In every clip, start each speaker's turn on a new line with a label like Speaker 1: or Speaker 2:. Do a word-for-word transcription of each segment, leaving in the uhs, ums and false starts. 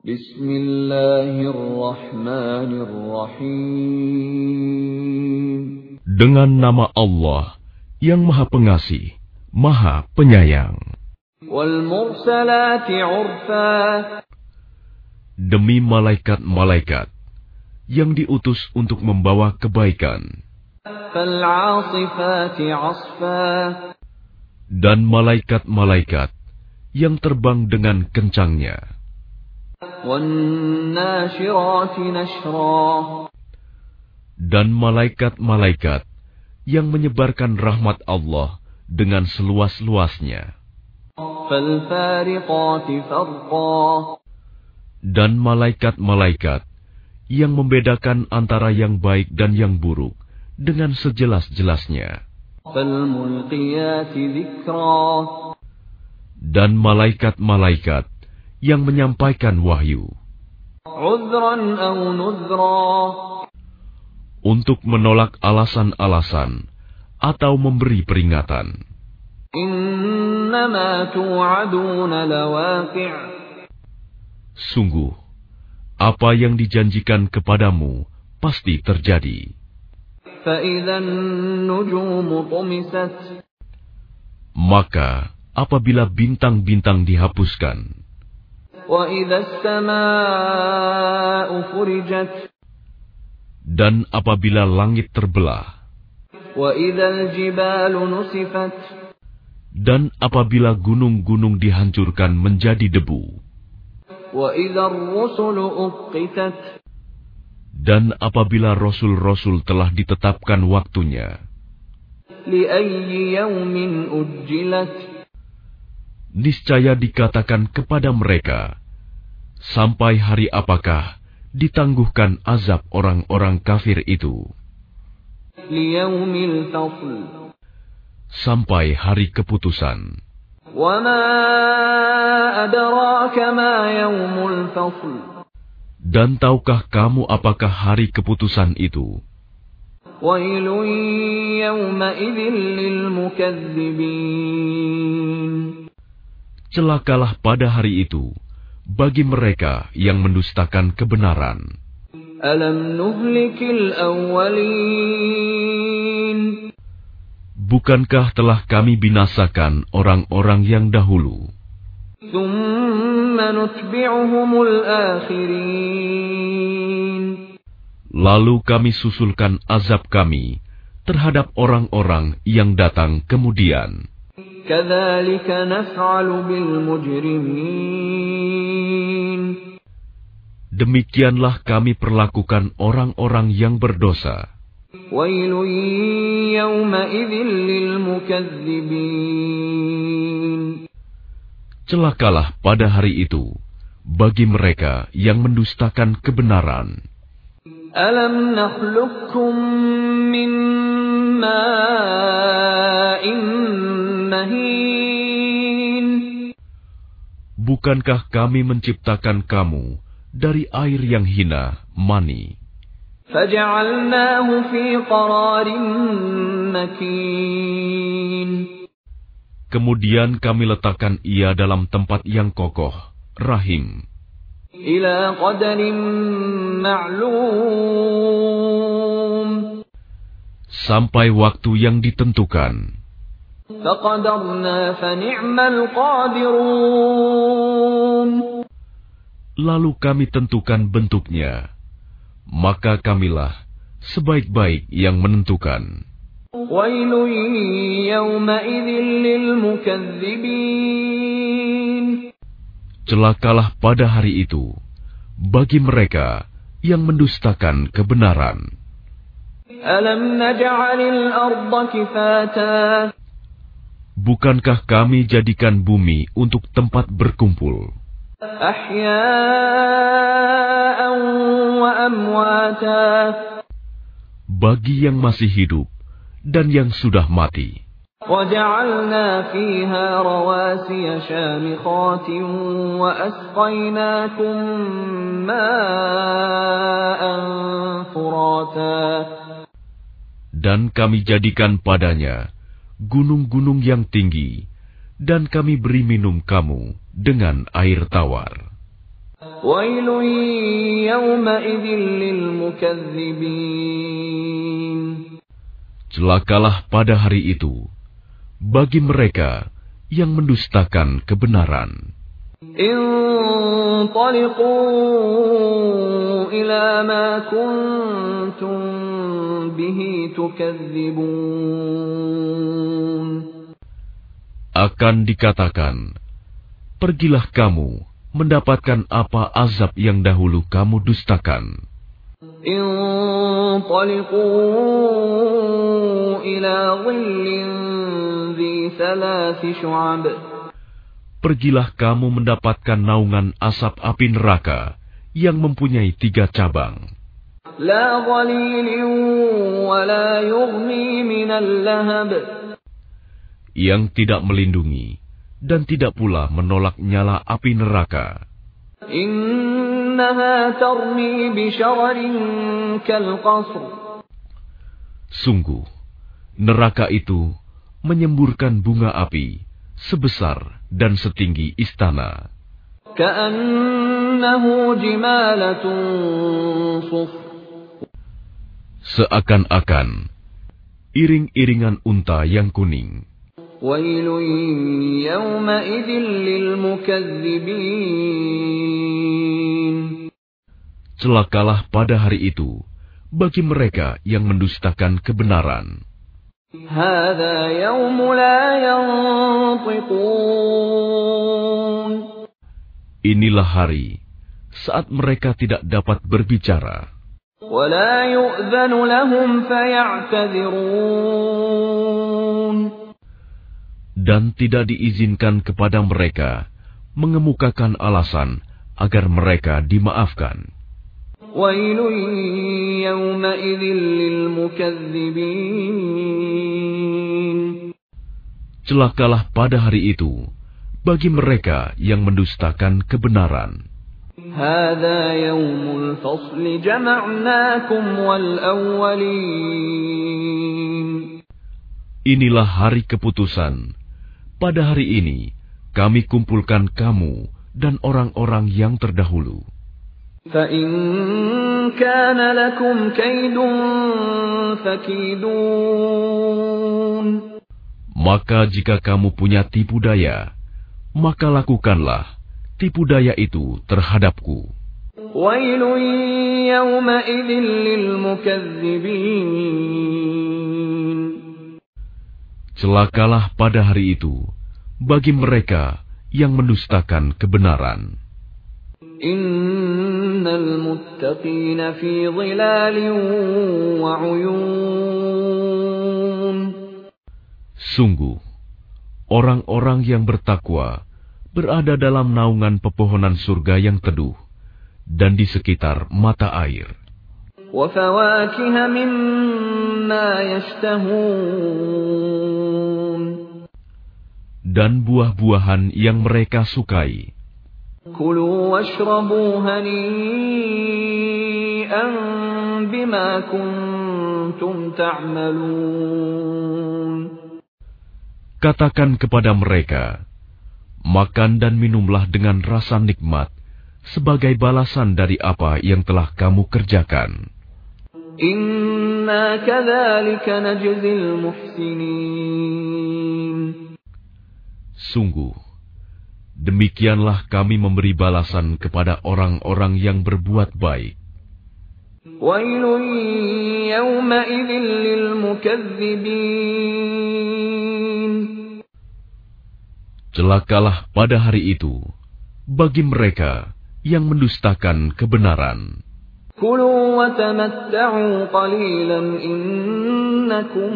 Speaker 1: Bismillahirrahmanirrahim.
Speaker 2: Dengan nama Allah yang Maha Pengasih, Maha Penyayang.
Speaker 1: Wal mursalati urfa.
Speaker 2: Demi malaikat-malaikat yang diutus untuk membawa kebaikan.
Speaker 1: Fal 'asifati 'asfa.
Speaker 2: Dan malaikat-malaikat yang terbang dengan kencangnya.
Speaker 1: Wan nashirati nashra.
Speaker 2: Dan malaikat-malaikat yang menyebarkan rahmat Allah dengan seluas-luasnya.
Speaker 1: Fal fariqati farqa.
Speaker 2: Dan malaikat-malaikat yang membedakan antara yang baik dan yang buruk dengan sejelas-jelasnya.
Speaker 1: Fal mulqiyati dzikra.
Speaker 2: Dan malaikat-malaikat yang menyampaikan wahyu.
Speaker 1: Udhran aw nudhra.
Speaker 2: Untuk menolak alasan-alasan atau memberi peringatan.
Speaker 1: Innama tu'aduna lawaqi'.
Speaker 2: Sungguh, apa yang dijanjikan kepadamu pasti terjadi.
Speaker 1: فَإِذَا النُّجُومُ طُمِسَتْ.
Speaker 2: Maka, apabila bintang-bintang dihapuskan.
Speaker 1: وَإِذَا السَّمَاءُ فُرِجَتْ.
Speaker 2: Dan apabila langit terbelah.
Speaker 1: وَإِذَا الْجِبَالُ نُسِفَتْ.
Speaker 2: Dan apabila gunung-gunung dihancurkan menjadi debu.
Speaker 1: وَإِذَا الرُّسُلُ أُقِّتَتْ.
Speaker 2: Dan apabila rasul-rasul telah ditetapkan waktunya.
Speaker 1: لِأَيِّ يَوْمٍ أُجِّلَتْ.
Speaker 2: Niscaya dikatakan kepada mereka, sampai hari apakah ditangguhkan azab orang-orang kafir itu?
Speaker 1: لِيَوْمِ الْفَصْلِ.
Speaker 2: Sampai hari keputusan.
Speaker 1: وَمَا أَدْرَاكَ مَا يَوْمُ الْفَصْلِ.
Speaker 2: Dan tahukah kamu apakah hari keputusan itu?
Speaker 1: وَيْلٌ يَوْمَئِذٍ لِلْمُكَذِّبِينَ.
Speaker 2: Celakalah pada hari itu bagi mereka yang mendustakan kebenaran.
Speaker 1: أَلَمْ نُهْلِكِ الْأَوَّلِينَ.
Speaker 2: Bukankah telah kami binasakan orang-orang yang dahulu?
Speaker 1: ثُمَّ نُتْبِعُهُمُ الْآخِرِينَ.
Speaker 2: Lalu kami susulkan azab kami terhadap orang-orang yang datang kemudian.
Speaker 1: كَذَلِكَ نَفْعَلُ بِالْمُجْرِمِينَ.
Speaker 2: Demikianlah kami perlakukan orang-orang yang berdosa.
Speaker 1: وَيْلٌ يَوْمَئِذٍ لِلْمُكَذِّبِينَ.
Speaker 2: Celakalah pada hari itu bagi mereka yang mendustakan kebenaran.
Speaker 1: أَلَمْ نَخْلُقكُّم مِّن مَّاءٍ مَّهِينٍ.
Speaker 2: Bukankah kami menciptakan kamu dari air yang hina, mani?
Speaker 1: فَجَعَلْنَاهُ فِي قَرَارٍ مَّكِينٍ.
Speaker 2: Kemudian kami letakkan ia dalam tempat yang kokoh, rahim.
Speaker 1: إِلَى قَدَرٍ مَّعْلُومٍ.
Speaker 2: Sampai waktu yang ditentukan.
Speaker 1: فَقَدَرْنَا فَنِعْمَ الْقَادِرُونَ.
Speaker 2: Lalu kami tentukan bentuknya. Maka kamilah sebaik-baik yang menentukan.
Speaker 1: وَيْلٌ يَوْمَئِذٍ لِلْمُكَذِّبِينَ.
Speaker 2: Celakalah pada hari itu bagi mereka yang mendustakan kebenaran.
Speaker 1: أَلَمْ نَجْعَلِ الْأَرْضَ كِفَاتًا.
Speaker 2: Bukankah kami jadikan bumi untuk tempat berkumpul?
Speaker 1: أَحْيَاءً وَأَمْوَاتًا.
Speaker 2: Bagi yang masih hidup dan yang sudah mati.
Speaker 1: وَجَعَلْنَا فِيهَا رَوَاسِيَ شَامِخَاتٍ وَأَسْقَيْنَاكُم مَّاءً فُرَاتًا.
Speaker 2: Dan kami jadikan padanya gunung-gunung yang tinggi, dan kami beri minum kamu dengan air tawar.
Speaker 1: ويل يومئذ للمكذبين.
Speaker 2: Celakalah pada hari itu bagi mereka yang mendustakan kebenaran.
Speaker 1: انطلقوا إلى ما كنتم به تكذبون.
Speaker 2: Akan dikatakan, pergilah kamu mendapatkan apa azab yang dahulu kamu dustakan.
Speaker 1: انطلقوا إلى ظل ذي ثلاث شعب.
Speaker 2: Pergilah kamu mendapatkan naungan asap api neraka yang mempunyai tiga cabang.
Speaker 1: لا ظليل ولا يغني من اللهب.
Speaker 2: Yang tidak melindungi dan tidak pula menolak nyala api neraka.
Speaker 1: إنها ترمي بشرر كالقصر.
Speaker 2: Sungguh, neraka itu menyemburkan bunga api sebesar dan setinggi istana.
Speaker 1: كأنه جمالة صفر.
Speaker 2: Seakan-akan iring-iringan unta yang kuning.
Speaker 1: ويل يومئذ للمكذبين.
Speaker 2: Celakalah pada hari itu bagi mereka yang mendustakan kebenaran.
Speaker 1: هذا يوم لا ينطقون.
Speaker 2: Inilah hari saat mereka tidak dapat berbicara.
Speaker 1: ولا يؤذن لهم فيعتذرون.
Speaker 2: Dan tidak diizinkan kepada mereka mengemukakan alasan agar mereka dimaafkan.
Speaker 1: ويل يومئذ للمكذبين.
Speaker 2: Celakalah pada hari itu bagi mereka yang mendustakan kebenaran.
Speaker 1: هذا يوم الفصل جمعناكم والأولين.
Speaker 2: Inilah hari keputusan. Pada hari ini kami kumpulkan kamu dan orang-orang yang terdahulu.
Speaker 1: فإن كان لكم كيد فكيدون.
Speaker 2: Maka jika kamu punya tipu daya, maka lakukanlah tipu daya itu terhadapku.
Speaker 1: ويل يومئذ للمكذبين.
Speaker 2: Celakalah pada hari itu bagi mereka yang mendustakan kebenaran.
Speaker 1: Innal muttaqina fi dhilalin wa 'uyun.
Speaker 2: Sungguh, orang-orang yang bertakwa berada dalam naungan pepohonan surga yang teduh dan di sekitar mata air.
Speaker 1: Wa fawakiha mimma yashtahun.
Speaker 2: Dan buah-buahan yang mereka sukai.
Speaker 1: Kulu washrabu hani'an bima kuntum ta'malun.
Speaker 2: Katakan kepada mereka, makan dan minumlah dengan rasa nikmat sebagai balasan dari apa yang telah kamu kerjakan.
Speaker 1: Inna kadzalika najzil muhsinin.
Speaker 2: Sungguh, demikianlah kami memberi balasan kepada orang-orang yang berbuat baik.
Speaker 1: Wailun yawmaidzin lil mukadzibin.
Speaker 2: Celakalah pada hari itu bagi mereka yang mendustakan kebenaran.
Speaker 1: Kulu wa tamatta'u qalilan innakum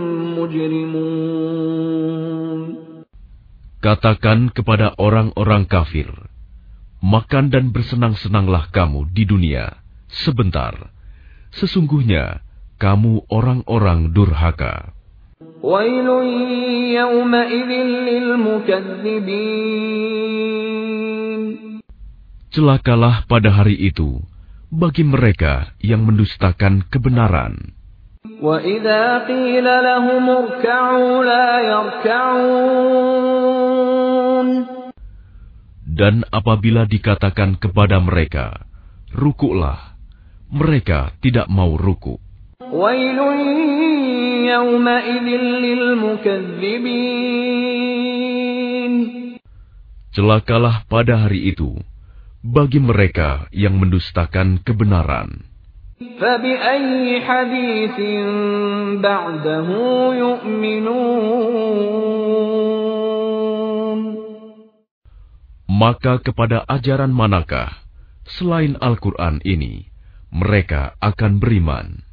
Speaker 1: mujrimun.
Speaker 2: Katakan kepada orang-orang kafir, makan dan bersenang-senanglah kamu di dunia sebentar. Sesungguhnya kamu orang-orang durhaka.
Speaker 1: Wailun yawmaidzin lil mukadzibin.
Speaker 2: Celakalah pada hari itu bagi mereka yang mendustakan kebenaran.
Speaker 1: Wa idza qila lahum irka'u la yarka'un.
Speaker 2: Dan apabila dikatakan kepada mereka, rukuklah, mereka tidak mau rukuk.
Speaker 1: Wailun yawma'idhin lilmukazzibin.
Speaker 2: Celakalah pada hari itu bagi mereka yang mendustakan kebenaran.
Speaker 1: فَبِأَيِّ حَدِيثٍ بَعْدَهُ يُؤْمِنُونَ.
Speaker 2: Maka kepada ajaran manakah selain Al-Quran ini mereka akan beriman?